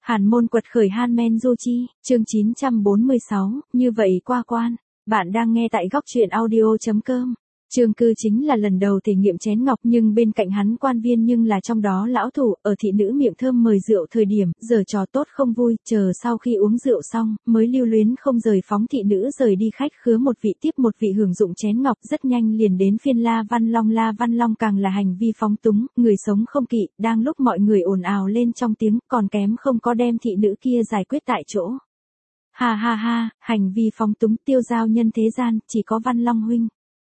Hàn môn quật khởi Han Du Chi, chương 946, như vậy qua quan. Bạn đang nghe tại góc truyện audio.com. Trương Cư chính là lần đầu thể nghiệm chén ngọc nhưng bên cạnh hắn quan viên nhưng là trong đó lão thủ, ở thị nữ miệng thơm mời rượu thời điểm, giở trò tốt không vui, chờ sau khi uống rượu xong, mới lưu luyến không rời phóng thị nữ rời đi khách khứa một vị tiếp một vị hưởng dụng chén ngọc rất nhanh liền đến phiên La Văn Long càng là hành vi phóng túng, người sống không kỵ, đang lúc mọi người ồn ào lên trong tiếng, còn kém không có đem thị nữ kia giải quyết tại chỗ. Ha ha ha, hành vi phóng túng tiêu giao nhân thế gian, chỉ có Văn Long huynh.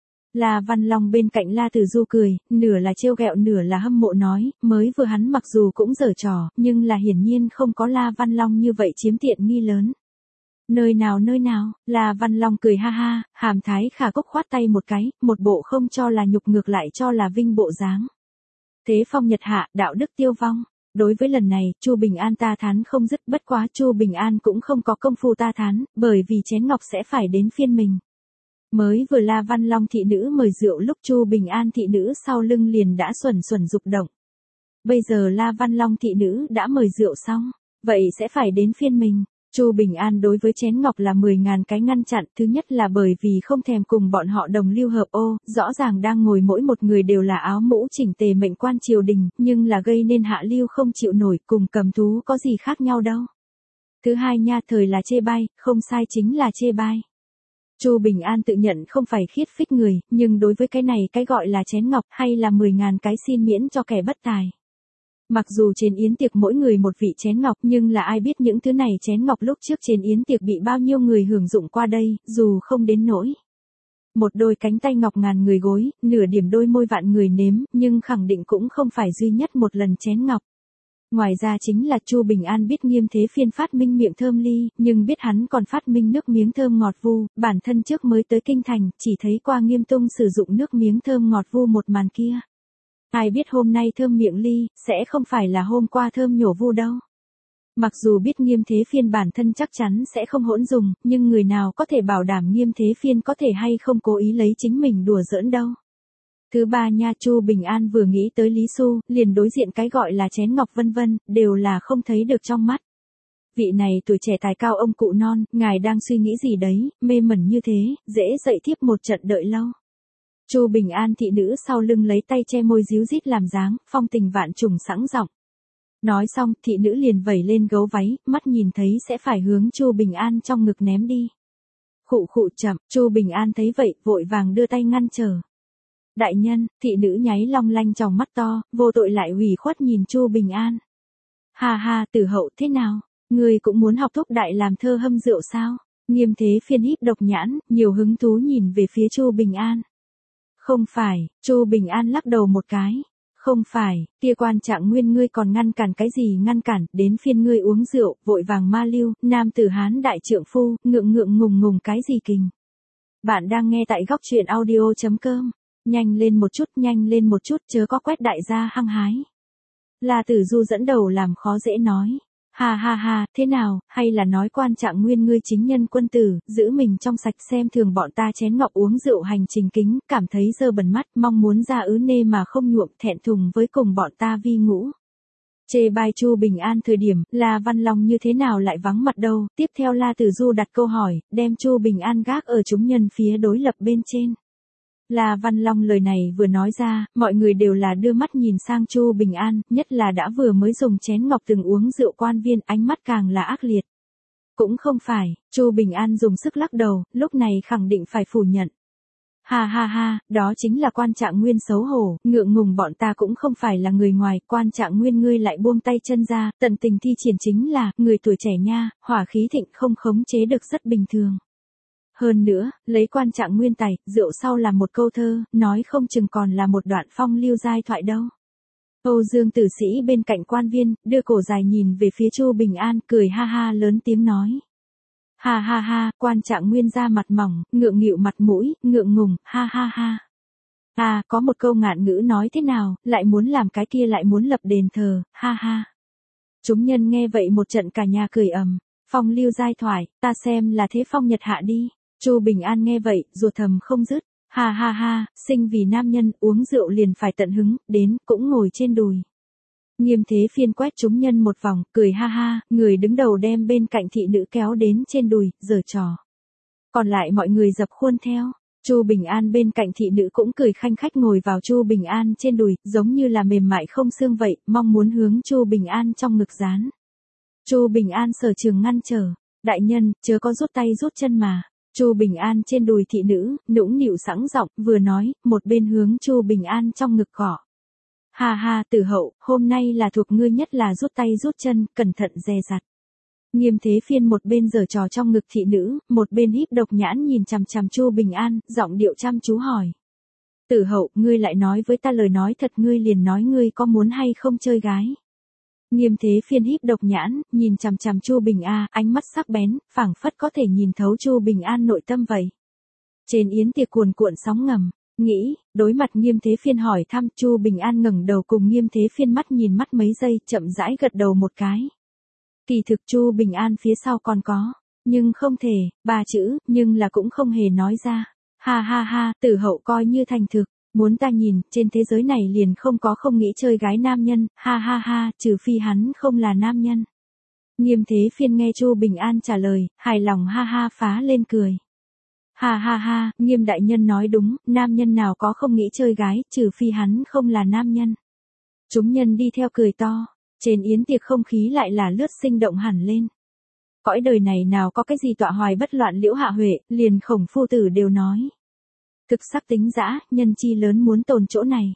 La Văn Long bên cạnh La Tử Du cười, nửa là trêu ghẹo nửa là hâm mộ nói, mới vừa hắn mặc dù cũng giở trò, nhưng là hiển nhiên không có La Văn Long như vậy chiếm tiện nghi lớn. Nơi nào, La Văn Long cười ha ha, hàm thái khả cốc khoát tay một cái, một bộ không cho là nhục ngược lại cho là vinh bộ dáng. Thế phong nhật hạ, đạo đức tiêu vong. Đối với lần này, Chu Bình An ta thán không dứt, bất quá Chu Bình An cũng không có công phu ta thán, bởi vì chén ngọc sẽ phải đến phiên mình. Mới vừa La Văn Long thị nữ mời rượu lúc Chu Bình An thị nữ sau lưng liền đã xuẩn dục động. Bây giờ La Văn Long thị nữ đã mời rượu xong, vậy sẽ phải đến phiên mình. Chu Bình An đối với chén ngọc là 10.000 cái ngăn chặn, thứ nhất là bởi vì không thèm cùng bọn họ đồng lưu hợp ô, rõ ràng đang ngồi mỗi một người đều là áo mũ chỉnh tề mệnh quan triều đình, nhưng là gây nên hạ lưu không chịu nổi, cùng cầm thú có gì khác nhau đâu. Thứ hai nha, thời là chê bai, không sai chính là chê bai. Chu Bình An tự nhận không phải khiết phích người, nhưng đối với cái này cái gọi là chén ngọc hay là 10.000 cái xin miễn cho kẻ bất tài. Mặc dù trên yến tiệc mỗi người một vị chén ngọc nhưng là ai biết những thứ này chén ngọc lúc trước trên yến tiệc bị bao nhiêu người hưởng dụng qua đây, dù không đến nỗi. Một đôi cánh tay ngọc ngàn người gối, nửa điểm đôi môi vạn người nếm, nhưng khẳng định cũng không phải duy nhất một lần chén ngọc. Ngoài ra chính là Chu Bình An biết Nghiêm Thế Phiên phát minh miệng thơm ly, nhưng biết hắn còn phát minh nước miếng thơm ngọt vu, bản thân trước mới tới kinh thành, chỉ thấy qua Nghiêm Tung sử dụng nước miếng thơm ngọt vu một màn kia. Ai biết hôm nay thơm miệng ly, sẽ không phải là hôm qua thơm nhổ vu đâu. Mặc dù biết Nghiêm Thế Phiên bản thân chắc chắn sẽ không hỗn dùng, nhưng người nào có thể bảo đảm Nghiêm Thế Phiên có thể hay không cố ý lấy chính mình đùa giỡn đâu. Thứ ba nha, Chu Bình An vừa nghĩ tới Lý Xu, liền đối diện cái gọi là chén ngọc vân vân, đều là không thấy được trong mắt. Vị này tuổi trẻ tài cao ông cụ non, ngài đang suy nghĩ gì đấy, mê mẩn như thế, dễ dậy thiếp một trận đợi lâu. Chu Bình An thị nữ sau lưng lấy tay che môi díu dít làm dáng, phong tình vạn trùng sẵn giọng. Nói xong, thị nữ liền vẩy lên gấu váy, mắt nhìn thấy sẽ phải hướng Chu Bình An trong ngực ném đi. Khụ chậm, Chu Bình An thấy vậy, vội vàng đưa tay ngăn trở. Đại nhân, thị nữ nháy long lanh tròng mắt to, vô tội lại ủy khuất nhìn Chu Bình An. Ha ha, Tử hậu thế nào? Ngươi cũng muốn học thúc đại làm thơ hâm rượu sao? Nghiêm Thế Phiên híp độc nhãn, nhiều hứng thú nhìn về phía Chu Bình An. Không phải, Chu Bình An lắc đầu một cái. Không phải, kia quan Trạng Nguyên ngươi còn ngăn cản cái gì ngăn cản, đến phiên ngươi uống rượu, vội vàng ma lưu, nam tử Hán đại trượng phu, ngượng ngùng cái gì kình. Bạn đang nghe tại góc truyện audio.com. Nhanh lên một chút, chớ có quét đại gia hăng hái. La Tử Du dẫn đầu làm khó dễ nói. Ha ha, thế nào, hay là nói quan Trạng Nguyên ngươi chính nhân quân tử, giữ mình trong sạch xem thường bọn ta chén ngọc uống rượu hành trình kính, cảm thấy dơ bẩn mắt, mong muốn ra ứ nê mà không nhuộm, thẹn thùng với cùng bọn ta vi ngũ. Chê bai Chu Bình An thời điểm, La Văn Long như thế nào lại vắng mặt đâu, tiếp theo La Tử Du đặt câu hỏi, đem Chu Bình An gác ở chúng nhân phía đối lập bên trên. La Văn Long lời này vừa nói ra, mọi người đều là đưa mắt nhìn sang Chu Bình An, nhất là đã vừa mới dùng chén ngọc từng uống rượu quan viên, ánh mắt càng là ác liệt. Cũng không phải, Chu Bình An dùng sức lắc đầu, lúc này khẳng định phải phủ nhận. Ha ha, đó chính là quan Trạng Nguyên xấu hổ, ngượng ngùng bọn ta cũng không phải là người ngoài, quan Trạng Nguyên ngươi lại buông tay chân ra, tận tình thi triển chính là, người tuổi trẻ nha, hỏa khí thịnh không khống chế được rất bình thường. Hơn nữa, lấy quan Trạng Nguyên tài, rượu sau là một câu thơ, nói không chừng còn là một đoạn phong lưu giai thoại đâu. Âu Dương Tử Sĩ bên cạnh quan viên, đưa cổ dài nhìn về phía Chu Bình An, cười ha ha lớn tiếng nói. Ha ha, quan Trạng Nguyên ra mặt mỏng, ngượng nghịu mặt mũi, ngượng ngùng, ha ha. À, có một câu ngạn ngữ nói thế nào, lại muốn làm cái kia lại muốn lập đền thờ, ha ha. Chúng nhân nghe vậy một trận cả nhà cười ầm, phong lưu giai thoại, ta xem là thế phong nhật hạ đi. Chu Bình An nghe vậy, ruột thầm không dứt, ha ha, sinh vì nam nhân, uống rượu liền phải tận hứng, đến, cũng ngồi trên đùi. Nghiêm Thế Phiên quét chúng nhân một vòng, cười ha ha, người đứng đầu đem bên cạnh thị nữ kéo đến trên đùi, giở trò. Còn lại mọi người dập khuôn theo. Chu Bình An bên cạnh thị nữ cũng cười khanh khách ngồi vào Chu Bình An trên đùi, giống như là mềm mại không xương vậy, mong muốn hướng Chu Bình An trong ngực dán. Chu Bình An sở trường ngăn trở, đại nhân, chớ có rút tay rút chân mà. Chu Bình An trên đùi thị nữ, nũng nịu sẵn giọng, vừa nói, một bên hướng Chu Bình An trong ngực gõ. Ha ha, Tử Hậu, hôm nay là thuộc ngươi nhất là rút tay rút chân, cẩn thận dè dặt. Nghiêm Thế Phiên một bên giở trò trong ngực thị nữ, một bên híp độc nhãn nhìn chằm chằm Chu Bình An, giọng điệu chăm chú hỏi. Tử Hậu, ngươi lại nói với ta lời nói thật, ngươi liền nói ngươi có muốn hay không chơi gái. Nghiêm Thế Phiên híp độc nhãn, nhìn chằm chằm Chu Bình An, ánh mắt sắc bén, phảng phất có thể nhìn thấu Chu Bình An nội tâm vậy. Trên yến tiệc cuồn cuộn sóng ngầm, nghĩ, đối mặt Nghiêm Thế Phiên hỏi thăm, Chu Bình An ngẩng đầu cùng Nghiêm Thế Phiên mắt nhìn mắt mấy giây, chậm rãi gật đầu một cái. Kỳ thực Chu Bình An phía sau còn có, nhưng không thể, 3 chữ, nhưng là cũng không hề nói ra. Ha ha ha, Tử Hậu coi như thành thực, muốn ta nhìn, trên thế giới này liền không có không nghĩ chơi gái nam nhân, ha ha ha, trừ phi hắn không là nam nhân. Nghiêm Thế Phiên nghe Chu Bình An trả lời, hài lòng ha ha phá lên cười. Ha ha ha, Nghiêm đại nhân nói đúng, nam nhân nào có không nghĩ chơi gái, trừ phi hắn không là nam nhân. Chúng nhân đi theo cười to, trên yến tiệc không khí lại là lướt sinh động hẳn lên. Cõi đời này nào có cái gì tọa hoài bất loạn Liễu Hạ Huệ, liền Khổng phu tử đều nói. Thực sắc tính dã, nhân chi lớn muốn tồn chỗ này.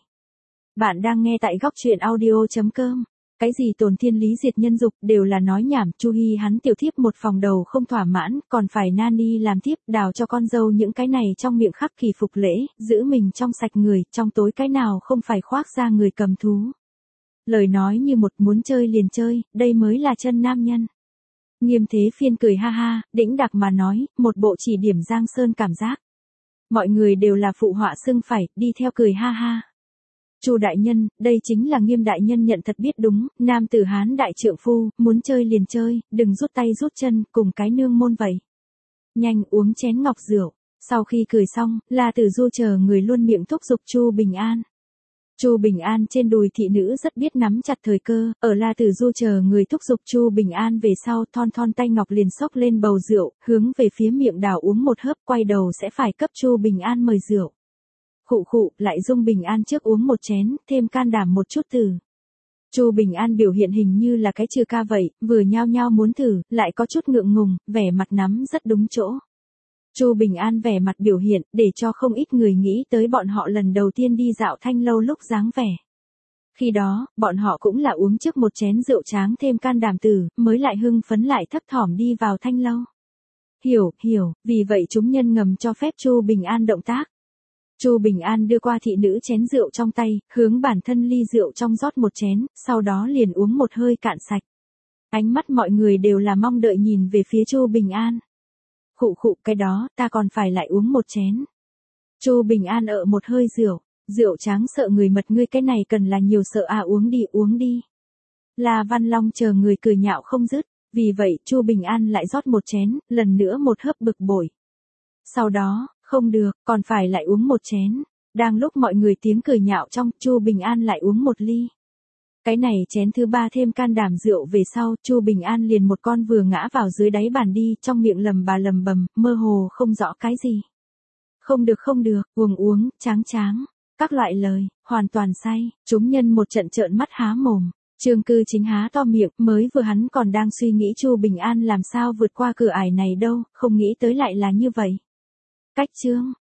Bạn đang nghe tại góc truyện audio.com. Cái gì tồn thiên lý diệt nhân dục đều là nói nhảm. Chu Hi hắn tiểu thiếp một phòng đầu không thỏa mãn, còn phải nani làm thiếp, đào cho con dâu những cái này trong miệng khắc kỳ phục lễ, giữ mình trong sạch người, trong tối cái nào không phải khoác ra người cầm thú. Lời nói như một muốn chơi liền chơi, đây mới là chân nam nhân. Nghiêm Thế Phiên cười ha ha, đĩnh đạc mà nói, một bộ chỉ điểm Giang Sơn cảm giác. Mọi người đều là phụ họa xưng phải, đi theo cười ha ha. Chu đại nhân, đây chính là Nghiêm đại nhân nhận thật biết đúng, nam tử Hán đại trượng phu, muốn chơi liền chơi, đừng rút tay rút chân, cùng cái nương môn vậy. Nhanh uống chén ngọc rượu. Sau khi cười xong, La Tử Du chờ người luôn miệng thúc giục Chu Bình An. Chu Bình An trên đùi thị nữ rất biết nắm chặt thời cơ, ở La Tử Du chờ người thúc giục Chu Bình An về sau, thon thon tay ngọc liền xốc lên bầu rượu, hướng về phía miệng đào uống một hớp, quay đầu sẽ phải cấp Chu Bình An mời rượu. Khụ khụ, lại dung Bình An trước uống một chén, thêm can đảm một chút từ. Chu Bình An biểu hiện hình như là cái trừ ca vậy, vừa nhao nhao muốn thử, lại có chút ngượng ngùng, vẻ mặt nắm rất đúng chỗ. Chu Bình An vẻ mặt biểu hiện, để cho không ít người nghĩ tới bọn họ lần đầu tiên đi dạo Thanh Lâu lúc dáng vẻ. Khi đó, bọn họ cũng là uống trước một chén rượu tráng thêm can đảm tử, mới lại hưng phấn lại thấp thỏm đi vào Thanh Lâu. Hiểu, vì vậy chúng nhân ngầm cho phép Chu Bình An động tác. Chu Bình An đưa qua thị nữ chén rượu trong tay, hướng bản thân ly rượu trong rót một chén, sau đó liền uống một hơi cạn sạch. Ánh mắt mọi người đều là mong đợi nhìn về phía Chu Bình An. Khụ khụ, cái đó, ta còn phải lại uống một chén. Chu Bình An một hơi rượu tráng sợ người mật, ngươi cái này cần là nhiều sợ à, uống đi. La Văn Long chờ người cười nhạo không dứt, vì vậy Chu Bình An lại rót một chén, lần nữa một hớp bực bội. Sau đó, không được, còn phải lại uống một chén. Đang lúc mọi người tiếng cười nhạo trong, Chu Bình An lại uống một ly. Cái này chén thứ 3 thêm can đảm rượu về sau, Chu Bình An liền một con vừa ngã vào dưới đáy bàn đi, trong miệng lầm bầm, mơ hồ không rõ cái gì. Không được, uống, tráng, các loại lời, hoàn toàn say, chúng nhân một trận trợn mắt há mồm. Trương Cư Chính há to miệng, mới vừa hắn còn đang suy nghĩ Chu Bình An làm sao vượt qua cửa ải này đâu, không nghĩ tới lại là như vậy. Cách chương